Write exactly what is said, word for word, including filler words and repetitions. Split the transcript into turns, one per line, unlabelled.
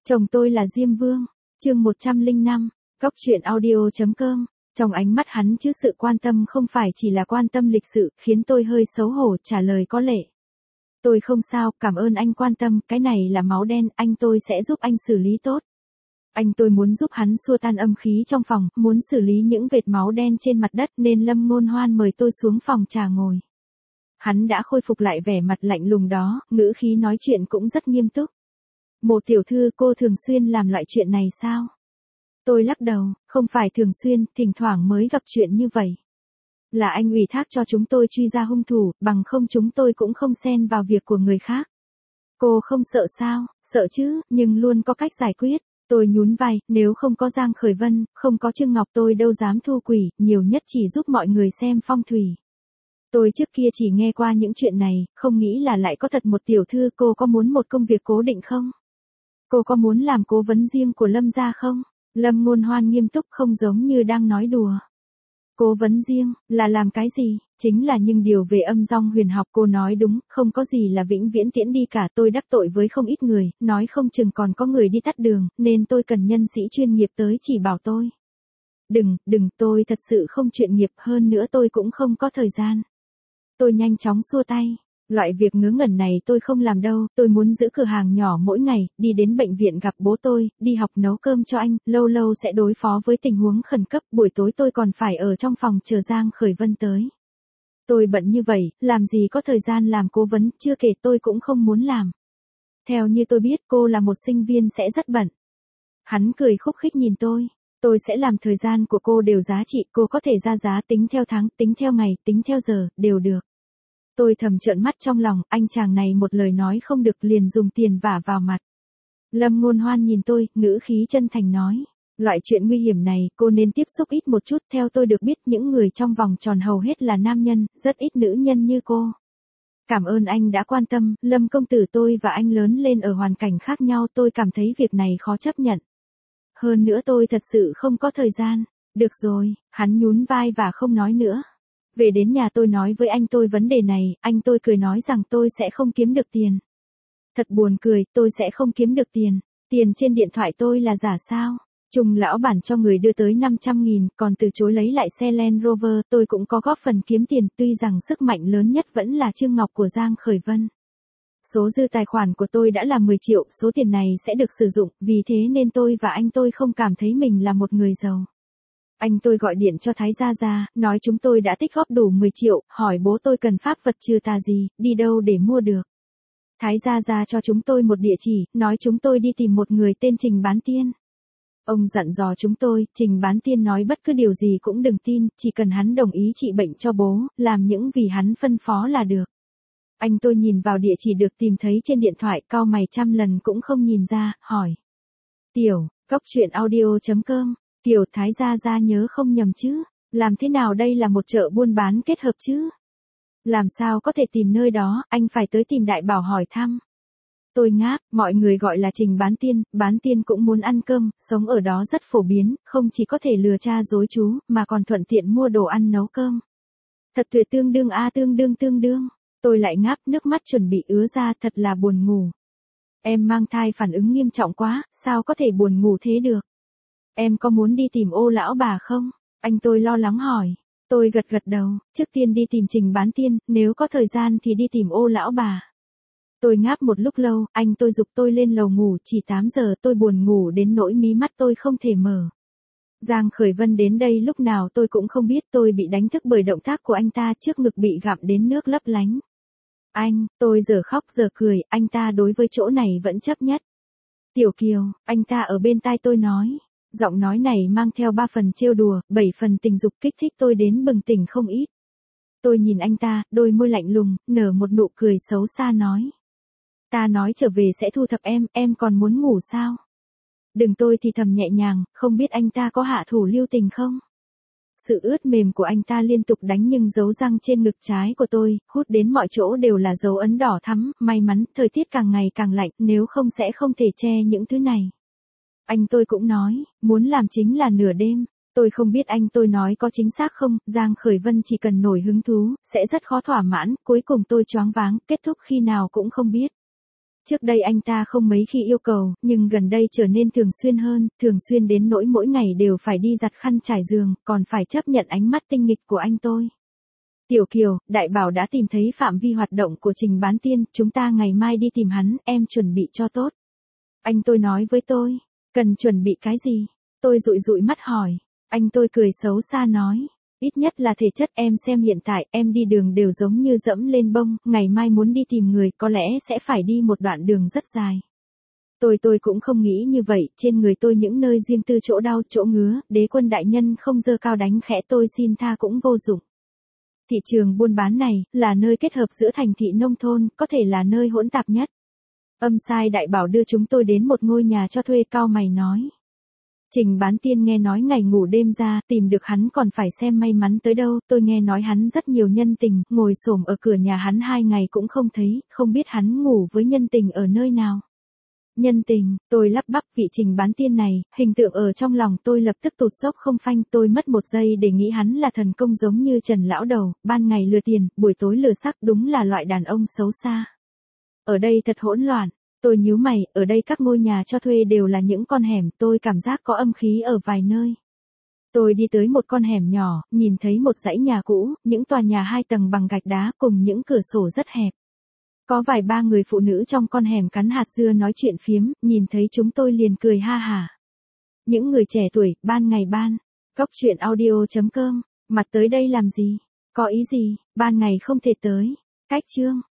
Chồng tôi là Diêm Vương, chương một trăm lẻ năm, góc truyện audio.com. Trong ánh mắt hắn chứ sự quan tâm không phải chỉ là quan tâm lịch sự, khiến tôi hơi xấu hổ trả lời có lệ. Tôi không sao, cảm ơn anh quan tâm, cái này là máu đen, anh tôi sẽ giúp anh xử lý tốt. Anh tôi muốn giúp hắn xua tan âm khí trong phòng, muốn xử lý những vệt máu đen trên mặt đất nên Lâm Ngôn Hoan mời tôi xuống phòng trà ngồi. Hắn đã khôi phục lại vẻ mặt lạnh lùng đó, ngữ khí nói chuyện cũng rất nghiêm túc. Một tiểu thư, cô thường xuyên làm loại chuyện này sao? Tôi lắc đầu, không phải thường xuyên, thỉnh thoảng mới gặp chuyện như vậy. Là anh ủy thác cho chúng tôi truy ra hung thủ, bằng không chúng tôi cũng không xen vào việc của người khác. Cô không sợ sao? Sợ chứ, nhưng luôn có cách giải quyết. Tôi nhún vai, nếu không có Giang Khởi Vân, không có Trương Ngọc tôi đâu dám thu quỷ, nhiều nhất chỉ giúp mọi người xem phong thủy. Tôi trước kia chỉ nghe qua những chuyện này, không nghĩ là lại có thật một tiểu thư. Cô có muốn một công việc cố định không? Cô có muốn làm cố vấn riêng của Lâm gia không? Lâm Ngôn Hoan nghiêm túc không giống như đang nói đùa. Cố vấn riêng, là làm cái gì? Chính là những điều về âm dong huyền học. Cô nói đúng, không có gì là vĩnh viễn tiễn đi cả. Tôi đắc tội với không ít người, nói không chừng còn có người đi tắt đường, nên tôi cần nhân sĩ chuyên nghiệp tới chỉ bảo tôi. Đừng, đừng, tôi thật sự không chuyên nghiệp, hơn nữa tôi cũng không có thời gian. Tôi nhanh chóng xua tay. Loại việc ngớ ngẩn này tôi không làm đâu, tôi muốn giữ cửa hàng nhỏ mỗi ngày, đi đến bệnh viện gặp bố tôi, đi học nấu cơm cho anh, lâu lâu sẽ đối phó với tình huống khẩn cấp, buổi tối tôi còn phải ở trong phòng chờ Giang Khởi Vân tới. Tôi bận như vậy, làm gì có thời gian làm cố vấn, chưa kể tôi cũng không muốn làm. Theo như tôi biết cô là một sinh viên sẽ rất bận. Hắn cười khúc khích nhìn tôi. Tôi sẽ làm thời gian của cô đều giá trị, cô có thể ra giá tính theo tháng, tính theo ngày, tính theo giờ, đều được. Tôi thầm trợn mắt trong lòng, anh chàng này một lời nói không được liền dùng tiền vả vào mặt. Lâm Ngôn Hoan nhìn tôi, ngữ khí chân thành nói. Loại chuyện nguy hiểm này, cô nên tiếp xúc ít một chút. Theo tôi được biết những người trong vòng tròn hầu hết là nam nhân, rất ít nữ nhân như cô. Cảm ơn anh đã quan tâm, Lâm công tử, tôi và anh lớn lên ở hoàn cảnh khác nhau, tôi cảm thấy việc này khó chấp nhận. Hơn nữa tôi thật sự không có thời gian. Được rồi, hắn nhún vai và không nói nữa. Về đến nhà tôi nói với anh tôi vấn đề này, anh tôi cười nói rằng tôi sẽ không kiếm được tiền. Thật buồn cười, tôi sẽ không kiếm được tiền. Tiền trên điện thoại tôi là giả sao? Trung lão bản cho người đưa tới năm trăm nghìn, còn từ chối lấy lại xe Land Rover, tôi cũng có góp phần kiếm tiền, tuy rằng sức mạnh lớn nhất vẫn là Trương Ngọc của Giang Khởi Vân. Số dư tài khoản của tôi đã là mười triệu, số tiền này sẽ được sử dụng, vì thế nên tôi và anh tôi không cảm thấy mình là một người giàu. Anh tôi gọi điện cho Thái Gia Gia, nói chúng tôi đã tích góp đủ mười triệu, hỏi bố tôi cần pháp vật trừ tà gì, đi đâu để mua được. Thái Gia Gia cho chúng tôi một địa chỉ, nói chúng tôi đi tìm một người tên Trình Bán Tiên. Ông dặn dò chúng tôi, Trình Bán Tiên nói bất cứ điều gì cũng đừng tin, chỉ cần hắn đồng ý trị bệnh cho bố, làm những vì hắn phân phó là được. Anh tôi nhìn vào địa chỉ được tìm thấy trên điện thoại, cau mày trăm lần cũng không nhìn ra, hỏi. Tiểu, góc truyện audio.com. Tiểu Thái Gia Gia nhớ không nhầm chứ, làm thế nào đây là một chợ buôn bán kết hợp chứ? Làm sao có thể tìm nơi đó, anh phải tới tìm Đại Bảo hỏi thăm. Tôi ngáp, mọi người gọi là Trình Bán Tiên, Bán Tiên cũng muốn ăn cơm, sống ở đó rất phổ biến, không chỉ có thể lừa cha dối chú, mà còn thuận tiện mua đồ ăn nấu cơm. Thật tuyệt, tương đương a tương đương tương đương. Tôi lại ngáp, nước mắt chuẩn bị ứa ra, thật là buồn ngủ. Em mang thai phản ứng nghiêm trọng quá, sao có thể buồn ngủ thế được? Em có muốn đi tìm Ô lão bà không? Anh tôi lo lắng hỏi. Tôi gật gật đầu, trước tiên đi tìm Trình Bán Tiên, nếu có thời gian thì đi tìm Ô lão bà. Tôi ngáp một lúc lâu, anh tôi giục tôi lên lầu ngủ, chỉ tám giờ tôi buồn ngủ đến nỗi mí mắt tôi không thể mở. Giang Khởi Vân đến đây lúc nào tôi cũng không biết, tôi bị đánh thức bởi động tác của anh ta, trước ngực bị gặm đến nước lấp lánh. Anh, tôi giờ khóc giờ cười, anh ta đối với chỗ này vẫn chấp nhất. Tiểu Kiều, anh ta ở bên tai tôi nói. Giọng nói này mang theo ba phần trêu đùa, bảy phần tình dục, kích thích tôi đến bừng tỉnh không ít. Tôi nhìn anh ta, đôi môi lạnh lùng, nở một nụ cười xấu xa nói. Ta nói trở về sẽ thu thập em, em còn muốn ngủ sao? Đừng, tôi thì thầm nhẹ nhàng, không biết anh ta có hạ thủ lưu tình không? Sự ướt mềm của anh ta liên tục đánh nhưng dấu răng trên ngực trái của tôi, hút đến mọi chỗ đều là dấu ấn đỏ thắm, may mắn, thời tiết càng ngày càng lạnh, nếu không sẽ không thể che những thứ này. Anh tôi cũng nói, muốn làm chính là nửa đêm. Tôi không biết anh tôi nói có chính xác không, Giang Khởi Vân chỉ cần nổi hứng thú, sẽ rất khó thỏa mãn, cuối cùng tôi choáng váng, kết thúc khi nào cũng không biết. Trước đây anh ta không mấy khi yêu cầu, nhưng gần đây trở nên thường xuyên hơn, thường xuyên đến nỗi mỗi ngày đều phải đi giặt khăn trải giường, còn phải chấp nhận ánh mắt tinh nghịch của anh tôi. Tiểu Kiều, Đại Bảo đã tìm thấy phạm vi hoạt động của Trình Bán Tiên, chúng ta ngày mai đi tìm hắn, em chuẩn bị cho tốt. Anh tôi nói với tôi, cần chuẩn bị cái gì? Tôi dụi dụi mắt hỏi, anh tôi cười xấu xa nói, ít nhất là thể chất, em xem hiện tại em đi đường đều giống như dẫm lên bông, ngày mai muốn đi tìm người có lẽ sẽ phải đi một đoạn đường rất dài. Tôi tôi cũng không nghĩ như vậy, trên người tôi những nơi riêng tư chỗ đau, chỗ ngứa, Đế Quân đại nhân không giơ cao đánh khẽ tôi xin tha cũng vô dụng. Thị trường buôn bán này, là nơi kết hợp giữa thành thị nông thôn, có thể là nơi hỗn tạp nhất. Âm sai Đại Bảo đưa chúng tôi đến một ngôi nhà cho thuê, cau mày nói. Trình Bán Tiên nghe nói ngày ngủ đêm ra, tìm được hắn còn phải xem may mắn tới đâu, tôi nghe nói hắn rất nhiều nhân tình, ngồi xổm ở cửa nhà hắn hai ngày cũng không thấy, không biết hắn ngủ với nhân tình ở nơi nào. Nhân tình, tôi lắp bắp, vị Trình Bán Tiên này, hình tượng ở trong lòng tôi lập tức tụt dốc không phanh, tôi mất một giây để nghĩ hắn là thần công giống như Trần Lão Đầu, ban ngày lừa tiền, buổi tối lừa sắc, đúng là loại đàn ông xấu xa. Ở đây thật hỗn loạn, tôi nhíu mày, ở đây các ngôi nhà cho thuê đều là những con hẻm, tôi cảm giác có âm khí ở vài nơi. Tôi đi tới một con hẻm nhỏ, nhìn thấy một dãy nhà cũ, những tòa nhà hai tầng bằng gạch đá cùng những cửa sổ rất hẹp. Có vài ba người phụ nữ trong con hẻm cắn hạt dưa nói chuyện phiếm, nhìn thấy chúng tôi liền cười ha hả. Những người trẻ tuổi, ban ngày ban. Góc truyện audio chấm com, mặt tới đây làm gì? Có ý gì? Ban ngày không thể tới. Cách chương.